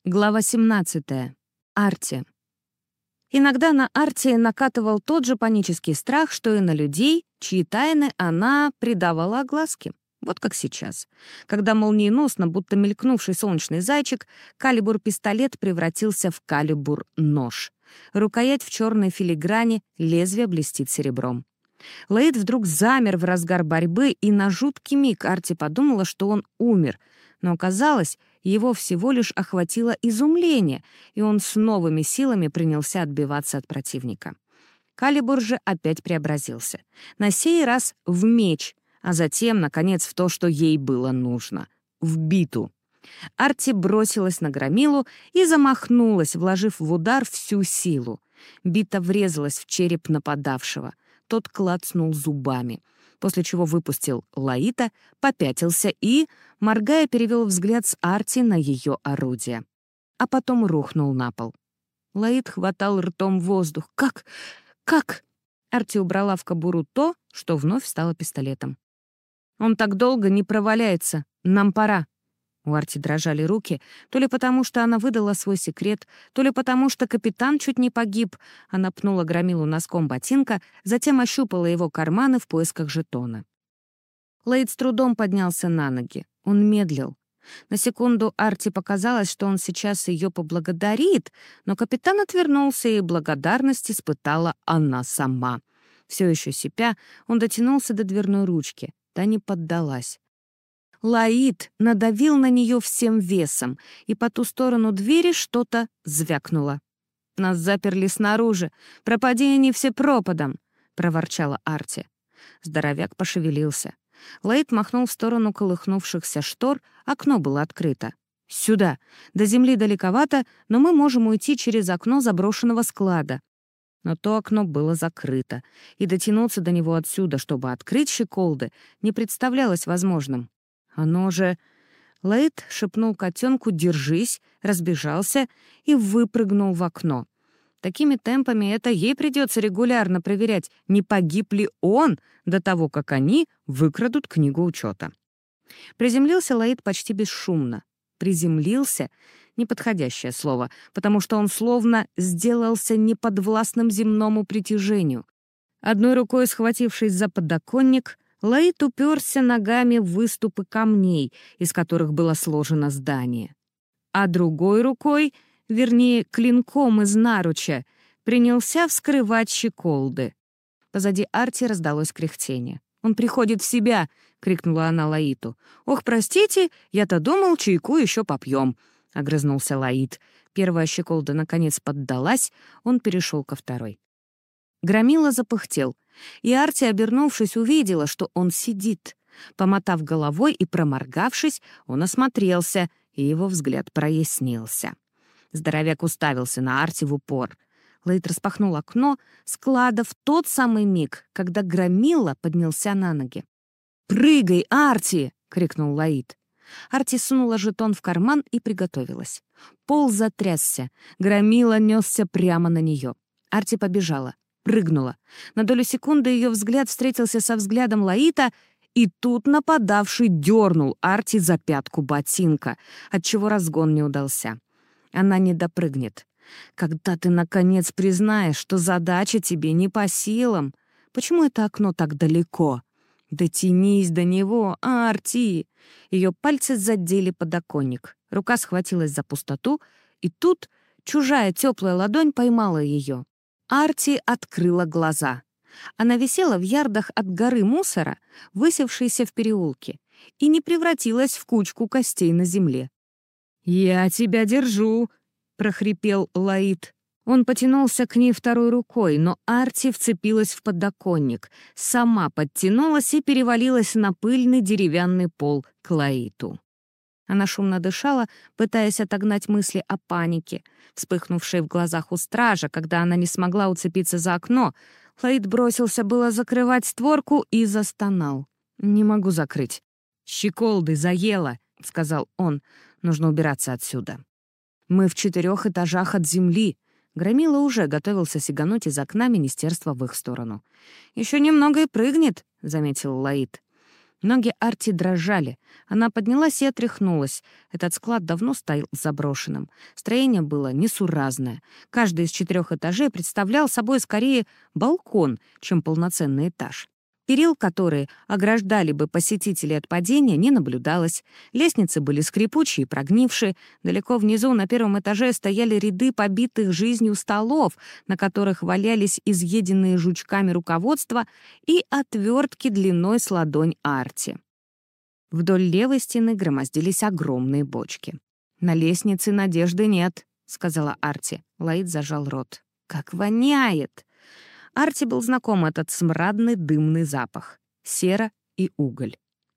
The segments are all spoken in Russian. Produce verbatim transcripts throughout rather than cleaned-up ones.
Глава семнадцатая. Арти. Иногда на Арти накатывал тот же панический страх, что и на людей, чьи тайны она придавала огласке. Вот как сейчас, когда молниеносно, будто мелькнувший солнечный зайчик, калибур-пистолет превратился в калибур-нож. Рукоять в черной филиграни, лезвие блестит серебром. Лаид вдруг замер в разгар борьбы, и на жуткий миг Арти подумала, что он умер, но оказалось, его всего лишь охватило изумление, и он с новыми силами принялся отбиваться от противника. Калибур же опять преобразился. На сей раз в меч, а затем, наконец, в то, что ей было нужно — в биту. Арти бросилась на громилу и замахнулась, вложив в удар всю силу. Бита врезалась в череп нападавшего. Тот клацнул зубами, после чего выпустил Лаита, попятился и, моргая, перевел взгляд с Арти на ее орудие. А потом рухнул на пол. Лаит хватал ртом воздух. «Как? Как?» Арти убрала в кобуру то, что вновь стало пистолетом. «Он так долго не проваляется. Нам пора». У Арти дрожали руки, то ли потому, что она выдала свой секрет, то ли потому, что капитан чуть не погиб. Она пнула громилу носком ботинка, затем ощупала его карманы в поисках жетона. Лаид с трудом поднялся на ноги. Он медлил. На секунду Арти показалось, что он сейчас ее поблагодарит, но капитан отвернулся, и благодарность испытала она сама. Все еще сипя, он дотянулся до дверной ручки. Та не поддалась. Лаид надавил на нее всем весом, и по ту сторону двери что-то звякнуло. «Нас заперли снаружи. Пропади они все пропадом!» — проворчала Арти. Здоровяк пошевелился. Лаид махнул в сторону колыхнувшихся штор, окно было открыто. «Сюда! До земли далековато, но мы можем уйти через окно заброшенного склада». Но то окно было закрыто, и дотянуться до него отсюда, чтобы открыть щеколды, не представлялось возможным. «Оно же...» Лаид шепнул котенку «держись», разбежался и выпрыгнул в окно. Такими темпами это ей придется регулярно проверять, не погиб ли он до того, как они выкрадут книгу учета. Приземлился Лаид почти бесшумно. «Приземлился» — неподходящее слово, потому что он словно сделался неподвластным земному притяжению. Одной рукой схватившись за подоконник, Лаид уперся ногами в выступы камней, из которых было сложено здание. А другой рукой, вернее, клинком из наруча, принялся вскрывать щеколды. Позади Арти раздалось кряхтение. «Он приходит в себя!» — крикнула она Лаиту. «Ох, простите, я-то думал, чайку еще попьем!» — огрызнулся Лаид. Первая щеколда наконец поддалась, он перешел ко второй. Громила запыхтел, и Арти, обернувшись, увидела, что он сидит. Помотав головой и проморгавшись, он осмотрелся, и его взгляд прояснился. Здоровяк уставился на Арти в упор. Лаид распахнул окно склада в тот самый миг, когда Громила поднялся на ноги. «Прыгай, Арти!» — крикнул Лаид. Арти сунула жетон в карман и приготовилась. Пол затрясся. Громила несся прямо на нее. Арти побежала. Прыгнула. На долю секунды ее взгляд встретился со взглядом Лаита, и тут нападавший дернул Арти за пятку ботинка, отчего разгон не удался. Она не допрыгнет. Когда ты, наконец, признаешь, что задача тебе не по силам? Почему это окно так далеко? Дотянись до него, Арти! Ее пальцы задели подоконник. Рука схватилась за пустоту, и тут чужая теплая ладонь поймала ее. Арти открыла глаза. Она висела в ярдах от горы мусора, высевшейся в переулке, и не превратилась в кучку костей на земле. «Я тебя держу!» — прохрипел Лаид. Он потянулся к ней второй рукой, но Арти вцепилась в подоконник, сама подтянулась и перевалилась на пыльный деревянный пол к Лаиту. Она шумно дышала, пытаясь отогнать мысли о панике, вспыхнувшей в глазах у стража, когда она не смогла уцепиться за окно. Лаид бросился было закрывать створку и застонал. «Не могу закрыть. Щеколды заело», — сказал он. «Нужно убираться отсюда». «Мы в четырех этажах от земли». Громила уже готовился сигануть из окна министерства в их сторону. «Еще немного и прыгнет», — заметил Лаид. Ноги Арти дрожали. Она поднялась и отряхнулась. Этот склад давно стоял заброшенным. Строение было несуразное. Каждый из четырех этажей представлял собой скорее балкон, чем полноценный этаж. Перил, которые ограждали бы посетителей от падения, не наблюдалось. Лестницы были скрипучие и прогнившие. Далеко внизу на первом этаже стояли ряды побитых жизнью столов, на которых валялись изъеденные жучками руководства и отвертки длиной с ладонь Арти. Вдоль левой стены громоздились огромные бочки. «На лестнице надежды нет», — сказала Арти. Лаид зажал рот. «Как воняет!» Арти был знаком этот смрадный дымный запах. Сера и уголь.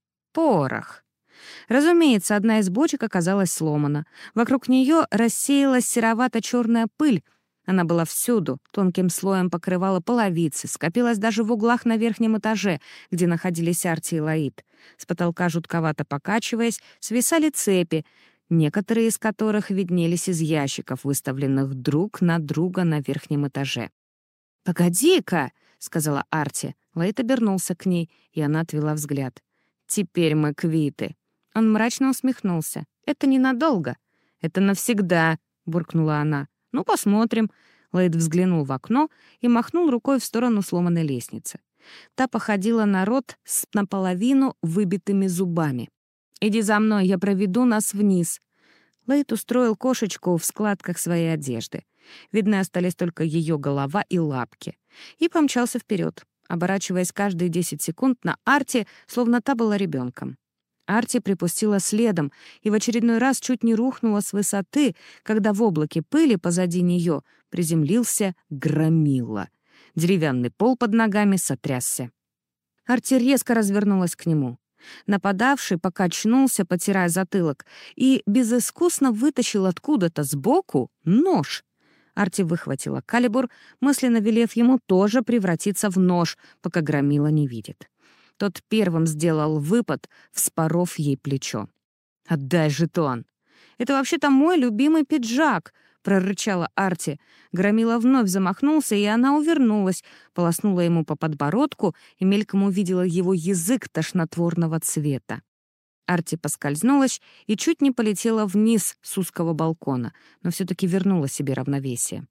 Порох. Разумеется, одна из бочек оказалась сломана. Вокруг нее рассеялась серовато-черная пыль. Она была всюду, тонким слоем покрывала половицы, скопилась даже в углах на верхнем этаже, где находились Арти и Лаид. С потолка, жутковато покачиваясь, свисали цепи, некоторые из которых виднелись из ящиков, выставленных друг на друга на верхнем этаже. «Погоди-ка», — сказала Арти. Лаид обернулся к ней, и она отвела взгляд. «Теперь мы квиты». Он мрачно усмехнулся. «Это ненадолго». «Это навсегда», — буркнула она. «Ну, посмотрим». Лаид взглянул в окно и махнул рукой в сторону сломанной лестницы. Та походила на рот с наполовину выбитыми зубами. «Иди за мной, я проведу нас вниз». Лаид устроил кошечку в складках своей одежды. Видны остались только ее голова и лапки. И помчался вперед, оборачиваясь каждые десять секунд на Арти, словно та была ребенком. Арти припустила следом и в очередной раз чуть не рухнула с высоты, когда в облаке пыли позади нее приземлился громила. Деревянный пол под ногами сотрясся. Арти резко развернулась к нему. Нападавший покачнулся, потирая затылок, и безыскусно вытащил откуда-то сбоку нож. Арти выхватила калибр, мысленно велев ему тоже превратиться в нож, пока громила не видит. Тот первым сделал выпад, вспоров ей плечо. «Отдай жетон!» «Это вообще-то мой любимый пиджак!» — прорычала Арти. Громила вновь замахнулся, и она увернулась, полоснула ему по подбородку и мельком увидела его язык тошнотворного цвета. Арти поскользнулась и чуть не полетела вниз с узкого балкона, но все-таки вернула себе равновесие.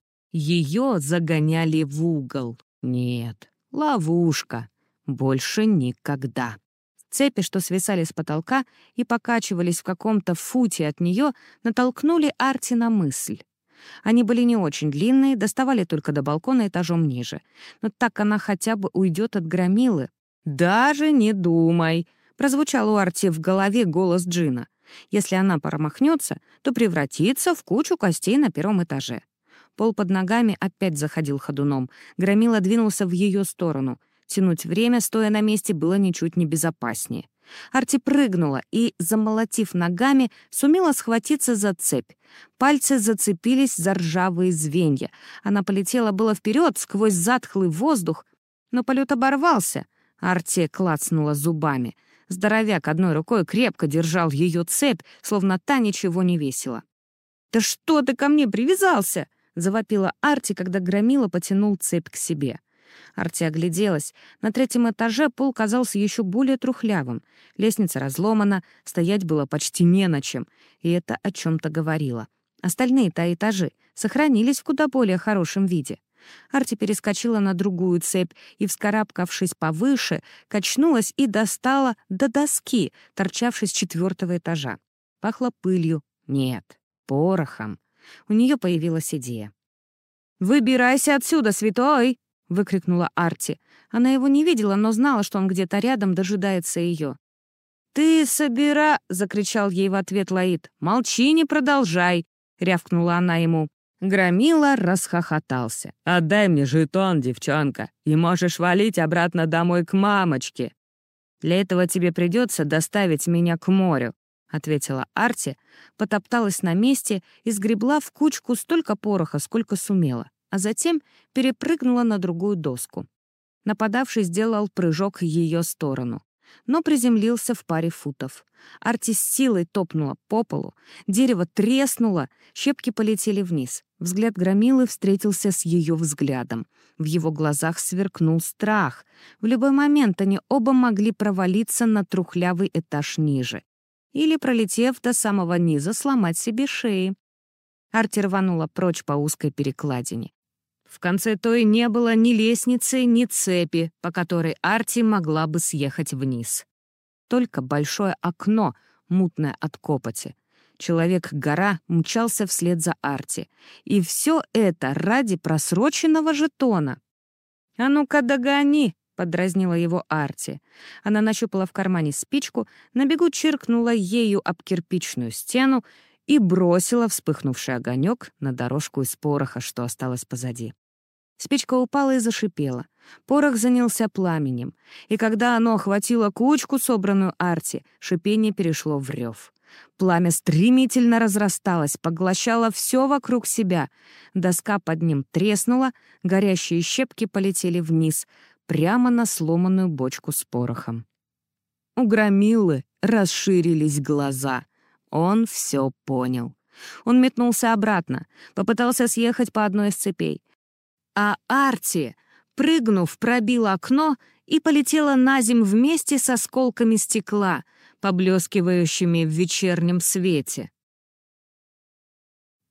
Ее загоняли в угол. Нет, ловушка. Больше никогда. Цепи, что свисали с потолка и покачивались в каком-то футе от нее, натолкнули Арти на мысль. Они были не очень длинные, доставали только до балкона этажом ниже. Но так она хотя бы уйдет от громилы. «Даже не думай!» — прозвучал у Арти в голове голос Джина. «Если она промахнется, то превратится в кучу костей на первом этаже». Пол под ногами опять заходил ходуном. Громила двинулся в ее сторону. Тянуть время, стоя на месте, было ничуть не безопаснее. Арти прыгнула и, замолотив ногами, сумела схватиться за цепь. Пальцы зацепились за ржавые звенья. Она полетела было вперед сквозь затхлый воздух, но полет оборвался. Арти клацнула зубами. Здоровяк одной рукой крепко держал ее цепь, словно та ничего не весила. «Да что ты ко мне привязался?» — завопила Арти, когда громила потянул цепь к себе. Арти огляделась. На третьем этаже пол казался еще более трухлявым. Лестница разломана, стоять было почти не на чем, и это о чем-то говорило. Остальные-то этажи сохранились в куда более хорошем виде. Арти перескочила на другую цепь и, вскарабкавшись повыше, качнулась и достала до доски, торчавшей с четвертого этажа. Пахло пылью. Нет, порохом. У нее появилась идея. «Выбирайся отсюда, святой!» — выкрикнула Арти. Она его не видела, но знала, что он где-то рядом дожидается ее. «Ты собира...» — закричал ей в ответ Лаид. «Молчи, не продолжай!» — рявкнула она ему. Громила расхохотался. «Отдай мне жетон, девчонка, и можешь валить обратно домой к мамочке». «Для этого тебе придется доставить меня к морю», — ответила Арти, потопталась на месте и сгребла в кучку столько пороха, сколько сумела, а затем перепрыгнула на другую доску. Нападавший сделал прыжок в ее сторону. но приземлился в паре футов. Арти с силой топнула по полу, дерево треснуло, щепки полетели вниз. Взгляд Громилы встретился с ее взглядом. В его глазах сверкнул страх. В любой момент они оба могли провалиться на трухлявый этаж ниже. Или, пролетев до самого низа, сломать себе шеи. Арти рванула прочь по узкой перекладине. В конце той не было ни лестницы, ни цепи, по которой Арти могла бы съехать вниз. Только большое окно, мутное от копоти. Человек-гора мчался вслед за Арти. И все это ради просроченного жетона. «А ну-ка догони!» — подразнила его Арти. Она нащупала в кармане спичку, на бегу чиркнула ею об кирпичную стену и бросила вспыхнувший огонек на дорожку из пороха, что осталось позади. Спичка упала и зашипела. Порох занялся пламенем, и когда оно охватило кучку, собранную Арти, шипение перешло в рев. Пламя стремительно разрасталось, поглощало все вокруг себя. Доска под ним треснула, горящие щепки полетели вниз, прямо на сломанную бочку с порохом. У Громилы расширились глаза. Он все понял. Он метнулся обратно, попытался съехать по одной из цепей. А Арти, прыгнув, пробила окно и полетела на земь вместе с осколками стекла, поблескивающими в вечернем свете.